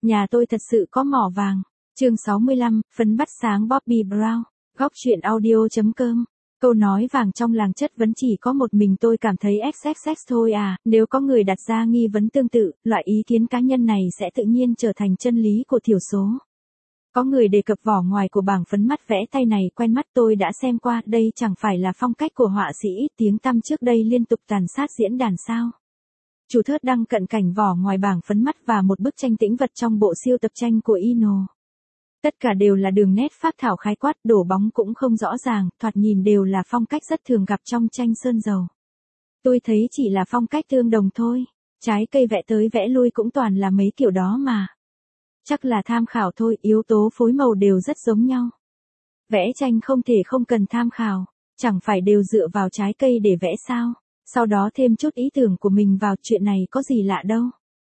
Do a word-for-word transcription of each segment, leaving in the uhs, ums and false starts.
Nhà tôi thật sự có mỏ vàng. Chương sáu mươi lăm, phấn bắt sáng Bobby Brown. Góc truyện audio chấm com. Câu nói vàng trong làng chất vấn chỉ có một mình tôi cảm thấy xx xx thôi à, nếu có người đặt ra nghi vấn tương tự, loại ý kiến cá nhân này sẽ tự nhiên trở thành chân lý của thiểu số. Có người đề cập vỏ ngoài của bảng phấn mắt vẽ tay này quen mắt, tôi đã xem qua, đây chẳng phải là phong cách của họa sĩ ít tiếng tăm trước đây liên tục tàn sát diễn đàn sao. Chủ thớt đăng cận cảnh vỏ ngoài bảng phấn mắt và một bức tranh tĩnh vật trong bộ siêu tập tranh của Ino. Tất cả đều là đường nét phác thảo khái quát, đổ bóng cũng không rõ ràng, thoạt nhìn đều là phong cách rất thường gặp trong tranh sơn dầu. Tôi thấy chỉ là phong cách tương đồng thôi, trái cây vẽ tới vẽ lui cũng toàn là mấy kiểu đó mà. Chắc là tham khảo thôi, yếu tố phối màu đều rất giống nhau. Vẽ tranh không thể không cần tham khảo, chẳng phải đều dựa vào trái cây để vẽ sao, sau đó thêm chút ý tưởng của mình vào, chuyện này có gì lạ đâu.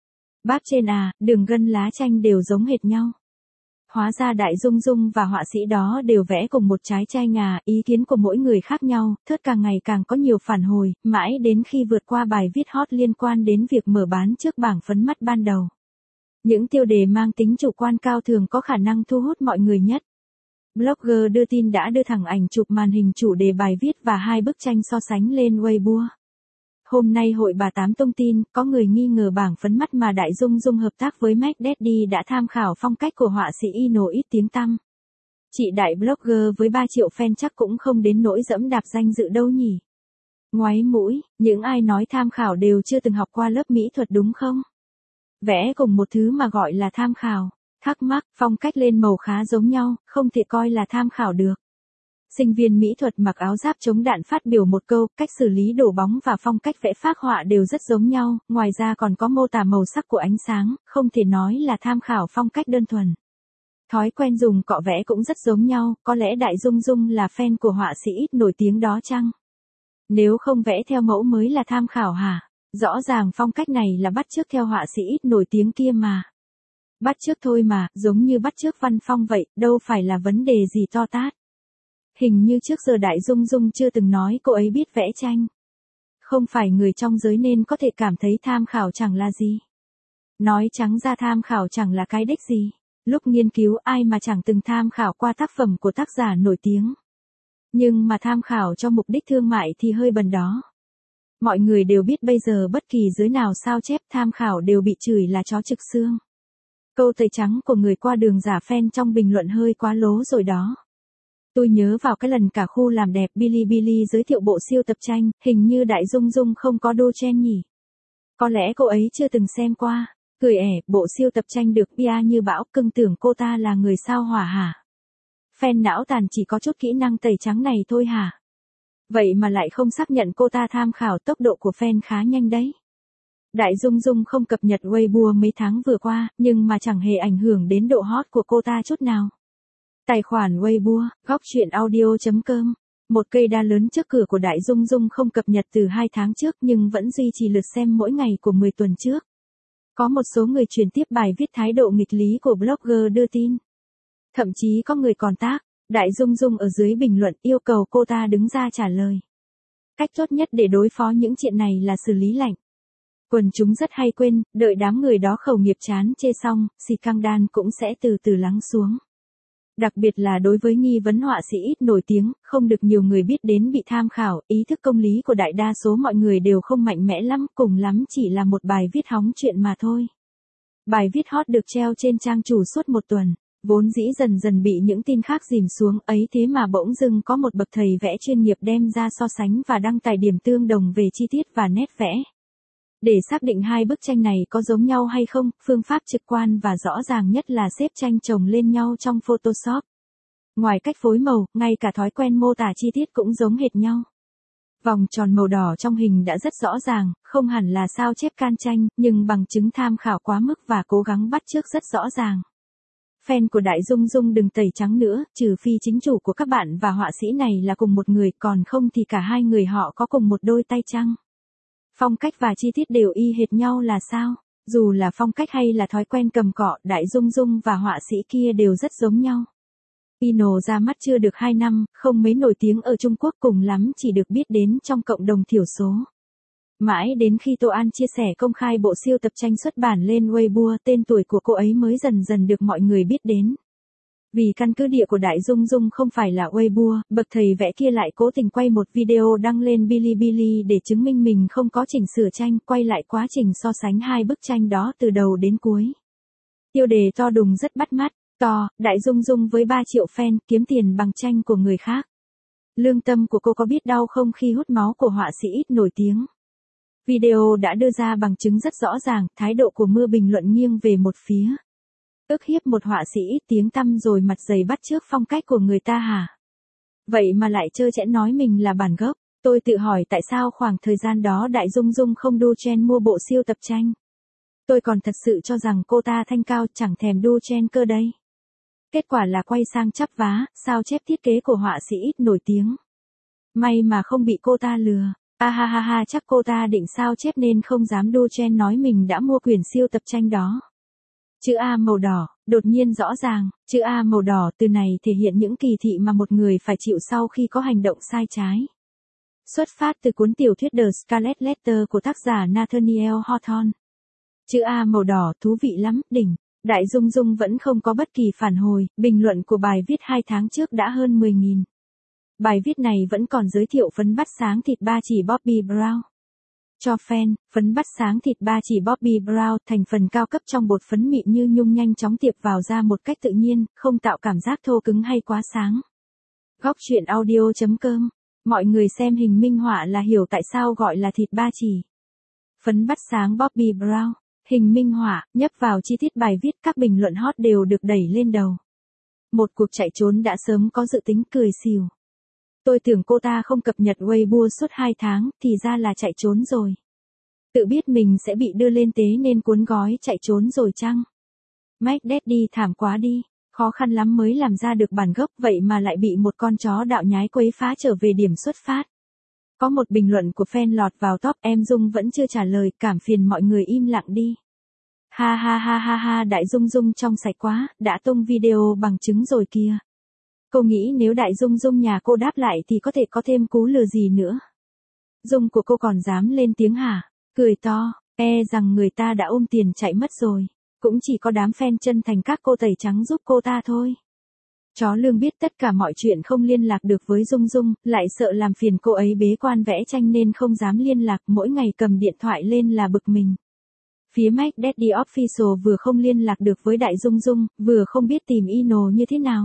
Báp trên à, đường gân lá tranh đều giống hệt nhau. Hóa ra Đại Dung Dung và họa sĩ đó đều vẽ cùng một trái tranh à, ý kiến của mỗi người khác nhau, thớt càng ngày càng có nhiều phản hồi, mãi đến khi vượt qua bài viết hot liên quan đến việc mở bán trước bảng phấn mắt ban đầu. Những tiêu đề mang tính chủ quan cao thường có khả năng thu hút mọi người nhất. Blogger đưa tin đã đưa thẳng ảnh chụp màn hình chủ đề bài viết và hai bức tranh so sánh lên Weibo. Hôm nay hội bà Tám tung tin, có người nghi ngờ bảng phấn mắt mà Đại Dung Dung hợp tác với Mac Daddy đã tham khảo phong cách của họa sĩ Ino ít tiếng tăm. Chị đại blogger với ba triệu fan chắc cũng không đến nỗi dẫm đạp danh dự đâu nhỉ. Ngoáy mũi, những ai nói tham khảo đều chưa từng học qua lớp mỹ thuật đúng không? Vẽ cùng một thứ mà gọi là tham khảo, thắc mắc, phong cách lên màu khá giống nhau, không thể coi là tham khảo được. Sinh viên mỹ thuật mặc áo giáp chống đạn phát biểu một câu, cách xử lý đổ bóng và phong cách vẽ phác họa đều rất giống nhau, ngoài ra còn có mô tả màu sắc của ánh sáng, không thể nói là tham khảo phong cách đơn thuần. Thói quen dùng cọ vẽ cũng rất giống nhau, có lẽ Đại Dung Dung là fan của họa sĩ ít nổi tiếng đó chăng? Nếu không vẽ theo mẫu mới là tham khảo hả? Rõ ràng phong cách này là bắt chước theo họa sĩ ít nổi tiếng kia mà. Bắt chước thôi mà, giống như bắt chước Văn Phong vậy, đâu phải là vấn đề gì to tát. Hình như trước giờ Đại Dung Dung chưa từng nói cô ấy biết vẽ tranh. Không phải người trong giới nên có thể cảm thấy tham khảo chẳng là gì. Nói trắng ra tham khảo chẳng là cái đích gì. Lúc nghiên cứu ai mà chẳng từng tham khảo qua tác phẩm của tác giả nổi tiếng. Nhưng mà tham khảo cho mục đích thương mại thì hơi bần đó. Mọi người đều biết bây giờ bất kỳ giới nào sao chép tham khảo đều bị chửi là chó trực xương. Câu tẩy trắng của người qua đường giả fan trong bình luận hơi quá lố rồi đó. Tôi nhớ vào cái lần cả khu làm đẹp Bilibili giới thiệu bộ siêu tập tranh, hình như Đại Dung Dung không có đô chen nhỉ. Có lẽ cô ấy chưa từng xem qua, cười ẻ, bộ siêu tập tranh được pê e như bão, cưng tưởng cô ta là người sao hỏa hả? Fan não tàn chỉ có chút kỹ năng tẩy trắng này thôi hả? Vậy mà lại không xác nhận cô ta tham khảo, tốc độ của fan khá nhanh đấy. Đại Dung Dung không cập nhật Weibo mấy tháng vừa qua, nhưng mà chẳng hề ảnh hưởng đến độ hot của cô ta chút nào. Tài khoản Weibo, góc truyện audio chấm com. Một cây đa lớn trước cửa của Đại Dung Dung không cập nhật từ hai tháng trước nhưng vẫn duy trì lượt xem mỗi ngày của mười tuần trước. Có một số người truyền tiếp bài viết thái độ nghịch lý của blogger đưa tin. Thậm chí có người còn tag Đại Dung Dung ở dưới bình luận yêu cầu cô ta đứng ra trả lời. Cách tốt nhất để đối phó những chuyện này là xử lý lạnh. Quần chúng rất hay quên, đợi đám người đó khẩu nghiệp chán chê xong, xì căng đan cũng sẽ từ từ lắng xuống. Đặc biệt là đối với nghi vấn họa sĩ ít nổi tiếng, không được nhiều người biết đến bị tham khảo, ý thức công lý của đại đa số mọi người đều không mạnh mẽ lắm, cùng lắm chỉ là một bài viết hóng chuyện mà thôi. Bài viết hot được treo trên trang chủ suốt một tuần, vốn dĩ dần dần bị những tin khác dìm xuống, ấy thế mà bỗng dưng có một bậc thầy vẽ chuyên nghiệp đem ra so sánh và đăng tải điểm tương đồng về chi tiết và nét vẽ. Để xác định hai bức tranh này có giống nhau hay không, phương pháp trực quan và rõ ràng nhất là xếp tranh chồng lên nhau trong Photoshop. Ngoài cách phối màu, ngay cả thói quen mô tả chi tiết cũng giống hệt nhau. Vòng tròn màu đỏ trong hình đã rất rõ ràng, không hẳn là sao chép can tranh, nhưng bằng chứng tham khảo quá mức và cố gắng bắt chước rất rõ ràng. Fan của Đại Dung Dung đừng tẩy trắng nữa, trừ phi chính chủ của các bạn và họa sĩ này là cùng một người, còn không thì cả hai người họ có cùng một đôi tay chăng? Phong cách và chi tiết đều y hệt nhau là sao? Dù là phong cách hay là thói quen cầm cọ, Đại Dung Dung và họa sĩ kia đều rất giống nhau. Ino ra mắt chưa được hai năm, không mấy nổi tiếng ở Trung Quốc, cùng lắm chỉ được biết đến trong cộng đồng thiểu số. Mãi đến khi Tô An chia sẻ công khai bộ siêu tập tranh xuất bản lên Weibo, tên tuổi của cô ấy mới dần dần được mọi người biết đến. Vì căn cứ địa của Đại Dung Dung không phải là Weibo, bậc thầy vẽ kia lại cố tình quay một video đăng lên Bilibili để chứng minh mình không có chỉnh sửa tranh, quay lại quá trình so sánh hai bức tranh đó từ đầu đến cuối. Tiêu đề to đùng rất bắt mắt, to, Đại Dung Dung với ba triệu fan kiếm tiền bằng tranh của người khác. Lương tâm của cô có biết đau không khi hút máu của họa sĩ ít nổi tiếng. Video đã đưa ra bằng chứng rất rõ ràng, thái độ của Mưa bình luận nghiêng về một phía. Ức hiếp một họa sĩ ít tiếng tăm rồi mặt dày bắt chước phong cách của người ta hả? Vậy mà lại trơ trẽn nói mình là bản gốc. Tôi tự hỏi tại sao khoảng thời gian đó Đại Dung Dung không đu trend mua bộ siêu tập tranh. Tôi còn thật sự cho rằng cô ta thanh cao chẳng thèm đu trend cơ đây. Kết quả là quay sang chắp vá, sao chép thiết kế của họa sĩ ít nổi tiếng. May mà không bị cô ta lừa. A ha ha ha, chắc cô ta định sao chép nên không dám đu trend nói mình đã mua quyển siêu tập tranh đó. Chữ A màu đỏ, đột nhiên rõ ràng, chữ A màu đỏ từ này thể hiện những kỳ thị mà một người phải chịu sau khi có hành động sai trái. Xuất phát từ cuốn tiểu thuyết The Scarlet Letter của tác giả Nathaniel Hawthorne. Chữ A màu đỏ thú vị lắm, đỉnh. Đại Dung Dung vẫn không có bất kỳ phản hồi, bình luận của bài viết hai tháng trước đã hơn mười nghìn. Bài viết này vẫn còn giới thiệu phấn bắt sáng thịt ba chỉ Bobbi Brown. Cho fan, phấn bắt sáng thịt ba chỉ Bobbi Brown, thành phần cao cấp trong bột phấn mịn như nhung nhanh chóng tiệp vào da một cách tự nhiên, không tạo cảm giác thô cứng hay quá sáng. Góc truyện audio chấm com. Mọi người xem hình minh họa là hiểu tại sao gọi là thịt ba chỉ. Phấn bắt sáng Bobbi Brown. Hình minh họa, nhấp vào chi tiết bài viết, các bình luận hot đều được đẩy lên đầu. Một cuộc chạy trốn đã sớm có dự tính, cười xỉu. Tôi tưởng cô ta không cập nhật Weibo suốt hai tháng, thì ra là chạy trốn rồi. Tự biết mình sẽ bị đưa lên tế nên cuốn gói chạy trốn rồi chăng? Mac Daddy thảm quá đi, khó khăn lắm mới làm ra được bản gốc, vậy mà lại bị một con chó đạo nhái quấy phá trở về điểm xuất phát. Có một bình luận của fan lọt vào top, em Dung vẫn chưa trả lời, cảm phiền mọi người im lặng đi. Ha ha ha ha ha, Đại Dung Dung trong sạch quá, đã tung video bằng chứng rồi kìa. Cô nghĩ nếu Đại Dung Dung nhà cô đáp lại thì có thể có thêm cú lừa gì nữa. Dung của cô còn dám lên tiếng hả? Cười to, e rằng người ta đã ôm tiền chạy mất rồi. Cũng chỉ có đám fan chân thành các cô tẩy trắng giúp cô ta thôi. Chó Lương biết tất cả mọi chuyện không liên lạc được với Dung Dung, lại sợ làm phiền cô ấy bế quan vẽ tranh nên không dám liên lạc, mỗi ngày cầm điện thoại lên là bực mình. Phía Mac Daddy Official vừa không liên lạc được với Đại Dung Dung, vừa không biết tìm Ino như thế nào.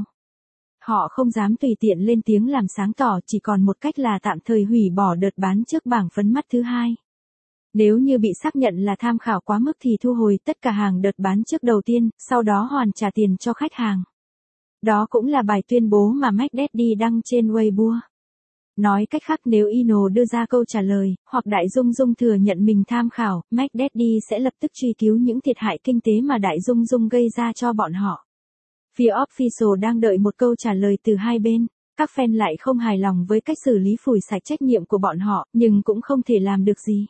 Họ không dám tùy tiện lên tiếng làm sáng tỏ, chỉ còn một cách là tạm thời hủy bỏ đợt bán trước bảng phấn mắt thứ hai. Nếu như bị xác nhận là tham khảo quá mức thì thu hồi tất cả hàng đợt bán trước đầu tiên, sau đó hoàn trả tiền cho khách hàng. Đó cũng là bài tuyên bố mà Mac Daddy đăng trên Weibo. Nói cách khác, nếu Ino đưa ra câu trả lời, hoặc Đại Dung Dung thừa nhận mình tham khảo, Mac Daddy sẽ lập tức truy cứu những thiệt hại kinh tế mà Đại Dung Dung gây ra cho bọn họ. Phía Official đang đợi một câu trả lời từ hai bên. Các fan lại không hài lòng với cách xử lý phủi sạch trách nhiệm của bọn họ, nhưng cũng không thể làm được gì.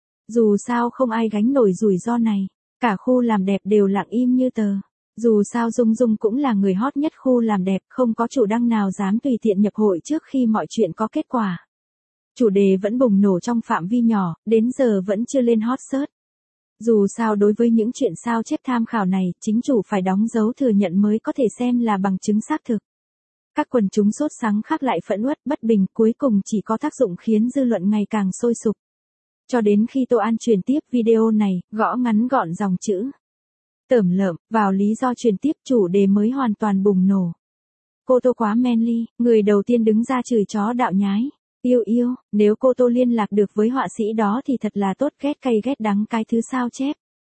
Dù sao không ai gánh nổi rủi ro này. Cả khu làm đẹp đều lặng im như tờ. Dù sao Dung Dung cũng là người hot nhất khu làm đẹp, không có chủ đăng nào dám tùy tiện nhập hội trước khi mọi chuyện có kết quả. Chủ đề vẫn bùng nổ trong phạm vi nhỏ, đến giờ vẫn chưa lên hot search. Dù sao đối với những chuyện sao chép tham khảo này, chính chủ phải đóng dấu thừa nhận mới có thể xem là bằng chứng xác thực. Các quần chúng sốt sắng khác lại phẫn uất bất bình, cuối cùng chỉ có tác dụng khiến dư luận ngày càng sôi sục. Cho đến khi Tô An truyền tiếp video này, gõ ngắn gọn dòng chữ tởm lợm vào lý do truyền tiếp, chủ đề mới hoàn toàn bùng nổ. Cô Tô quá manly, người đầu tiên đứng ra chửi chó đạo nhái. Yêu yêu, nếu cô Tô liên lạc được với họa sĩ đó thì thật là tốt, ghét cay ghét đắng cái thứ sao chép.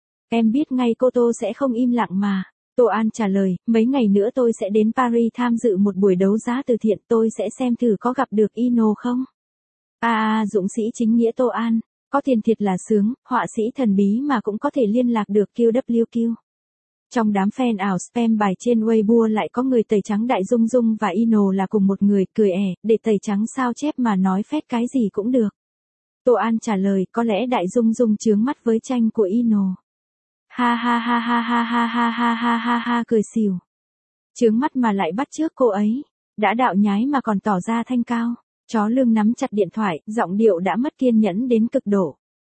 Em biết ngay cô Tô sẽ không im lặng mà. Tô An trả lời, mấy ngày nữa tôi sẽ đến Paris tham dự một buổi đấu giá từ thiện, tôi sẽ xem thử có gặp được Ino không. À à, dũng sĩ chính nghĩa Tô An. Có tiền thiệt là sướng, họa sĩ thần bí mà cũng có thể liên lạc được quy vê kép. Trong đám fan ảo spam bài trên Weibo lại có người tẩy trắng Đại Dung Dung và Ino là cùng một người, cười ẻ, để tẩy trắng sao chép mà nói phét cái gì cũng được. Tô An trả lời, có lẽ Đại Dung Dung chướng mắt với tranh của Ino. Ha ha ha ha ha ha ha ha ha ha ha, cười xỉu. Chướng mắt mà lại bắt chước cô ấy. Đã đạo nhái mà còn tỏ ra thanh cao. Chó Lương nắm chặt điện thoại, giọng điệu đã mất kiên nhẫn đến cực độ.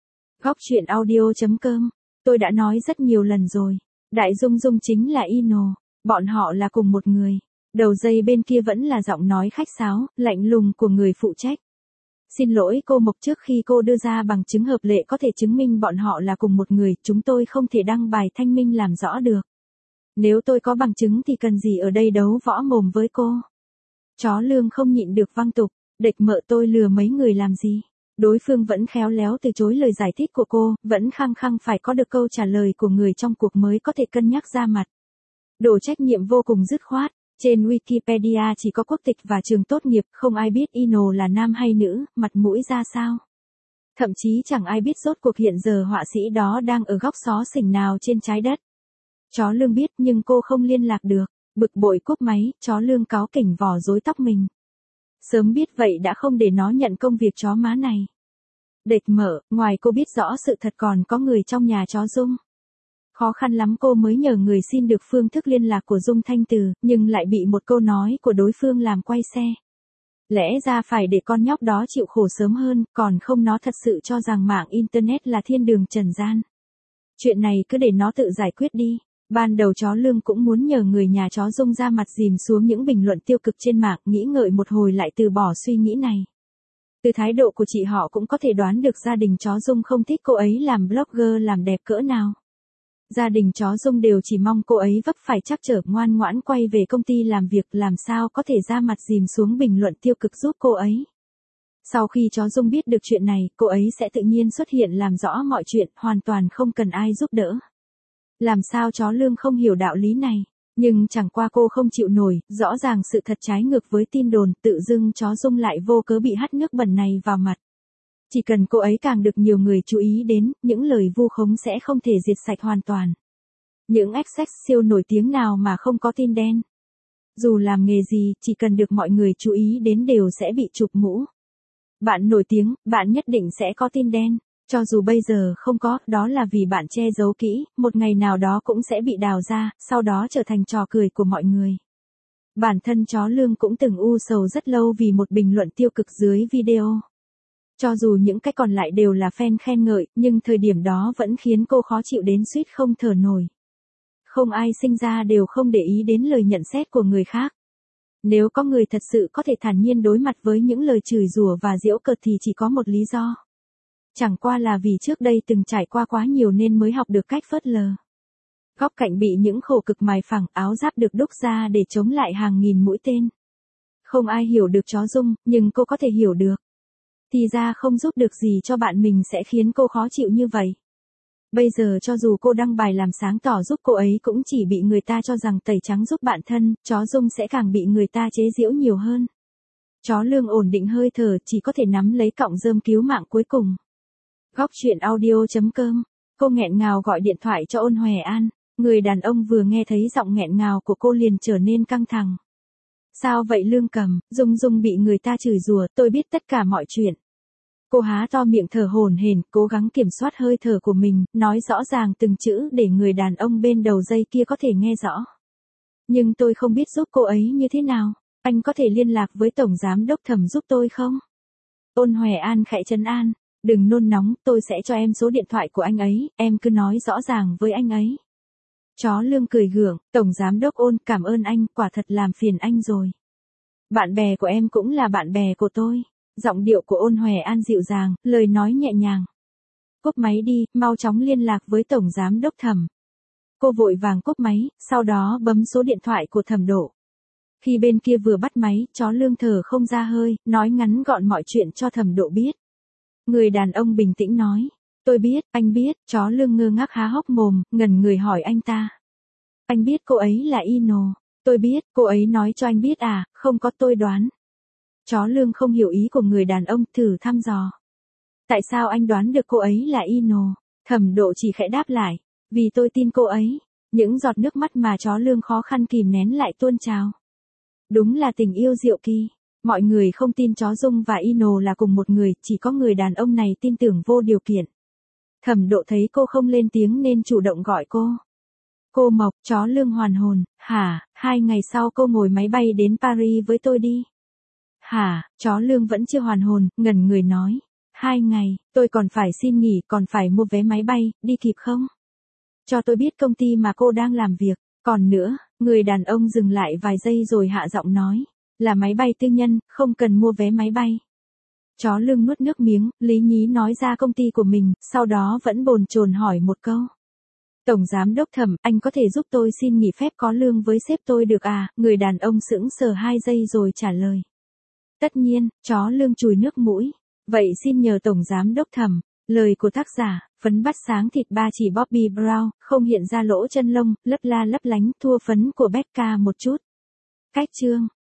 Góc chuyện audio.com. Tôi đã nói rất nhiều lần rồi. Đại Dung Dung chính là Ino. Bọn họ là cùng một người. Đầu dây bên kia vẫn là giọng nói khách sáo, lạnh lùng của người phụ trách. Xin lỗi cô Mộc, trước khi cô đưa ra bằng chứng hợp lệ có thể chứng minh bọn họ là cùng một người, chúng tôi không thể đăng bài thanh minh làm rõ được. Nếu tôi có bằng chứng thì cần gì ở đây đấu võ mồm với cô. Chó Lương không nhịn được văng tục, địch mợ tôi lừa mấy người làm gì. Đối phương vẫn khéo léo từ chối lời giải thích của cô, vẫn khăng khăng phải có được câu trả lời của người trong cuộc mới có thể cân nhắc ra mặt. Đổ trách nhiệm vô cùng dứt khoát. Trên Wikipedia chỉ có quốc tịch và trường tốt nghiệp, không ai biết Ino là nam hay nữ, mặt mũi ra sao. Thậm chí chẳng ai biết rốt cuộc hiện giờ họa sĩ đó đang ở góc xó xỉnh nào trên trái đất. Chó Lương biết nhưng cô không liên lạc được, bực bội cúp máy, chó Lương cáu kỉnh vò rối tóc mình. Sớm biết vậy đã không để nó nhận công việc chó má này. Địch mợ, ngoài cô biết rõ sự thật còn có người trong nhà chó Dung. Khó khăn lắm cô mới nhờ người xin được phương thức liên lạc của Dung Thanh Từ, nhưng lại bị một câu nói của đối phương làm quay xe. Lẽ ra phải để con nhóc đó chịu khổ sớm hơn, còn không nó thật sự cho rằng mạng Internet là thiên đường trần gian. Chuyện này cứ để nó tự giải quyết đi. Ban đầu chó Lương cũng muốn nhờ người nhà chó Dung ra mặt dìm xuống những bình luận tiêu cực trên mạng, nghĩ ngợi một hồi lại từ bỏ suy nghĩ này. Từ thái độ của chị họ cũng có thể đoán được gia đình chó Dung không thích cô ấy làm blogger làm đẹp cỡ nào. Gia đình chó Dung đều chỉ mong cô ấy vấp phải trắc trở ngoan ngoãn quay về công ty làm việc, làm sao có thể ra mặt dìm xuống bình luận tiêu cực giúp cô ấy. Sau khi chó Dung biết được chuyện này, cô ấy sẽ tự nhiên xuất hiện làm rõ mọi chuyện, hoàn toàn không cần ai giúp đỡ. Làm sao chó Lương không hiểu đạo lý này, nhưng chẳng qua cô không chịu nổi, rõ ràng sự thật trái ngược với tin đồn, tự dưng chó Dung lại vô cớ bị hắt nước bẩn này vào mặt. Chỉ cần cô ấy càng được nhiều người chú ý đến, những lời vu khống sẽ không thể diệt sạch hoàn toàn. Những ex-sex siêu nổi tiếng nào mà không có tin đen. Dù làm nghề gì, chỉ cần được mọi người chú ý đến đều sẽ bị chụp mũ. Bạn nổi tiếng, bạn nhất định sẽ có tin đen. Cho dù bây giờ không có, đó là vì bạn che giấu kỹ, một ngày nào đó cũng sẽ bị đào ra, sau đó trở thành trò cười của mọi người. Bản thân chó Lương cũng từng u sầu rất lâu vì một bình luận tiêu cực dưới video. Cho dù những cái còn lại đều là fan khen ngợi, nhưng thời điểm đó vẫn khiến cô khó chịu đến suýt không thở nổi. Không ai sinh ra đều không để ý đến lời nhận xét của người khác. Nếu có người thật sự có thể thản nhiên đối mặt với những lời chửi rủa và giễu cợt thì chỉ có một lý do. Chẳng qua là vì trước đây từng trải qua quá nhiều nên mới học được cách phớt lờ. Góc cạnh bị những khổ cực mài phẳng, áo giáp được đúc ra để chống lại hàng nghìn mũi tên. Không ai hiểu được chó Dung, nhưng cô có thể hiểu được. Thì ra không giúp được gì cho bạn mình sẽ khiến cô khó chịu như vậy. Bây giờ cho dù cô đăng bài làm sáng tỏ giúp cô ấy cũng chỉ bị người ta cho rằng tẩy trắng giúp bạn thân, chó Dung sẽ càng bị người ta chế giễu nhiều hơn. Chó Lương ổn định hơi thở, chỉ có thể nắm lấy cọng rơm cứu mạng cuối cùng. Góc chuyện audio.com. Cô nghẹn ngào gọi điện thoại cho Ôn Hòe An. Người đàn ông vừa nghe thấy giọng nghẹn ngào của cô liền trở nên căng thẳng. Sao vậy Lương Cầm, Dung Dung bị người ta chửi rủa, tôi biết tất cả mọi chuyện. Cô há to miệng thở hổn hển, cố gắng kiểm soát hơi thở của mình, nói rõ ràng từng chữ để người đàn ông bên đầu dây kia có thể nghe rõ. Nhưng tôi không biết giúp cô ấy như thế nào, anh có thể liên lạc với Tổng Giám Đốc Thẩm giúp tôi không? Ôn Hòe An khẽ trấn an, đừng nôn nóng, tôi sẽ cho em số điện thoại của anh ấy, em cứ nói rõ ràng với anh ấy. Chó Lương cười gượng, Tổng Giám Đốc Ôn, cảm ơn anh, quả thật làm phiền anh rồi. Bạn bè của em cũng là bạn bè của tôi. Giọng điệu của Ôn Hòe An dịu dàng, lời nói nhẹ nhàng. Cúp máy đi, mau chóng liên lạc với Tổng Giám Đốc Thẩm. Cô vội vàng cúp máy, sau đó bấm số điện thoại của Thẩm Độ. Khi bên kia vừa bắt máy, chó Lương thở không ra hơi, nói ngắn gọn mọi chuyện cho Thẩm Độ biết. Người đàn ông bình tĩnh nói, tôi biết, anh biết, chó Lương ngơ ngác há hốc mồm, ngẩn người hỏi anh ta. Anh biết cô ấy là Ino, tôi biết, cô ấy nói cho anh biết à, không có tôi đoán. Chó Lương không hiểu ý của người đàn ông, thử thăm dò. Tại sao anh đoán được cô ấy là Ino? Thẩm Độ chỉ khẽ đáp lại, vì tôi tin cô ấy. Những giọt nước mắt mà chó Lương khó khăn kìm nén lại tuôn trào. Đúng là tình yêu diệu kỳ. Mọi người không tin chó Dung và Ino là cùng một người, chỉ có người đàn ông này tin tưởng vô điều kiện. Thẩm Độ thấy cô không lên tiếng nên chủ động gọi cô. Cô Mộc, chó Lương hoàn hồn, hả, hai ngày sau cô ngồi máy bay đến Paris với tôi đi. Hả, chó Lương vẫn chưa hoàn hồn, ngẩn người nói. Hai ngày, tôi còn phải xin nghỉ, còn phải mua vé máy bay, đi kịp không? Cho tôi biết công ty mà cô đang làm việc. Còn nữa, người đàn ông dừng lại vài giây rồi hạ giọng nói. Là máy bay tư nhân, không cần mua vé máy bay. Chó lưng nuốt nước miếng, lý nhí nói ra công ty của mình, sau đó vẫn bồn chồn hỏi một câu. Tổng giám đốc Thẩm, anh có thể giúp tôi xin nghỉ phép có lương với sếp tôi được à? Người đàn ông sững sờ hai giây rồi trả lời. Tất nhiên, chó lưng chùi nước mũi. Vậy xin nhờ Tổng giám đốc Thẩm. Lời của tác giả, phấn bắt sáng thịt ba chỉ Bobbi Brown, không hiện ra lỗ chân lông, lấp la lấp lánh, thua phấn của Becca một chút. Cách chương